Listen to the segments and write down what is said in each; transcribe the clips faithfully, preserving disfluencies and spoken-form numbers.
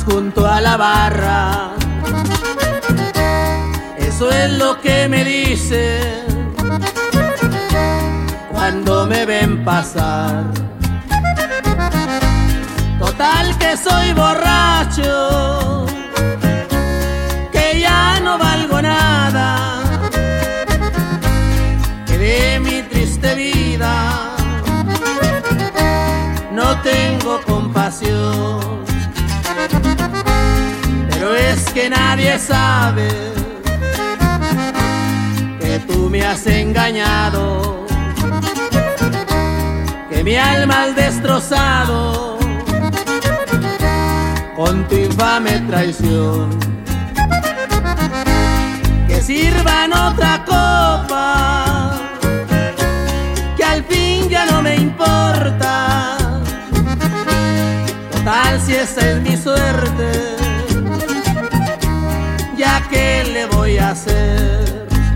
junto a la barra. Eso es lo que me dicen cuando me ven pasar. Total que soy borracho, que ya no valgo nada, que de mi triste vida no tengo compasión. Pero es que nadie sabe que tú me has engañado, que mi alma has destrozado con tu infame traición. Que sirvan otra copa, que al fin ya no me importa. Total, si esa es mi suerte, ya que le voy a hacer.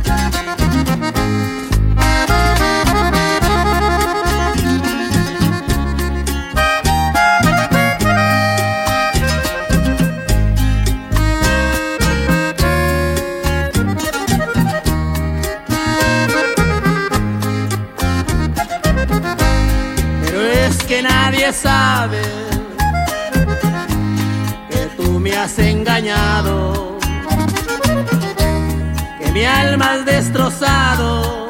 Que nadie sabe que tú me has engañado, que mi alma has destrozado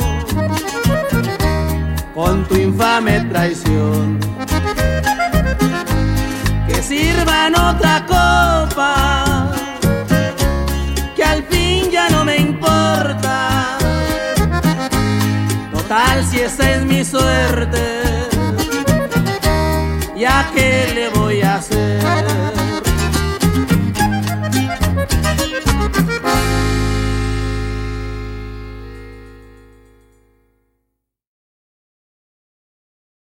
con tu infame traición. Que sirvan otra copa, que al fin ya no me importa. Total, si esa es mi suerte, ¿ya qué le voy a hacer?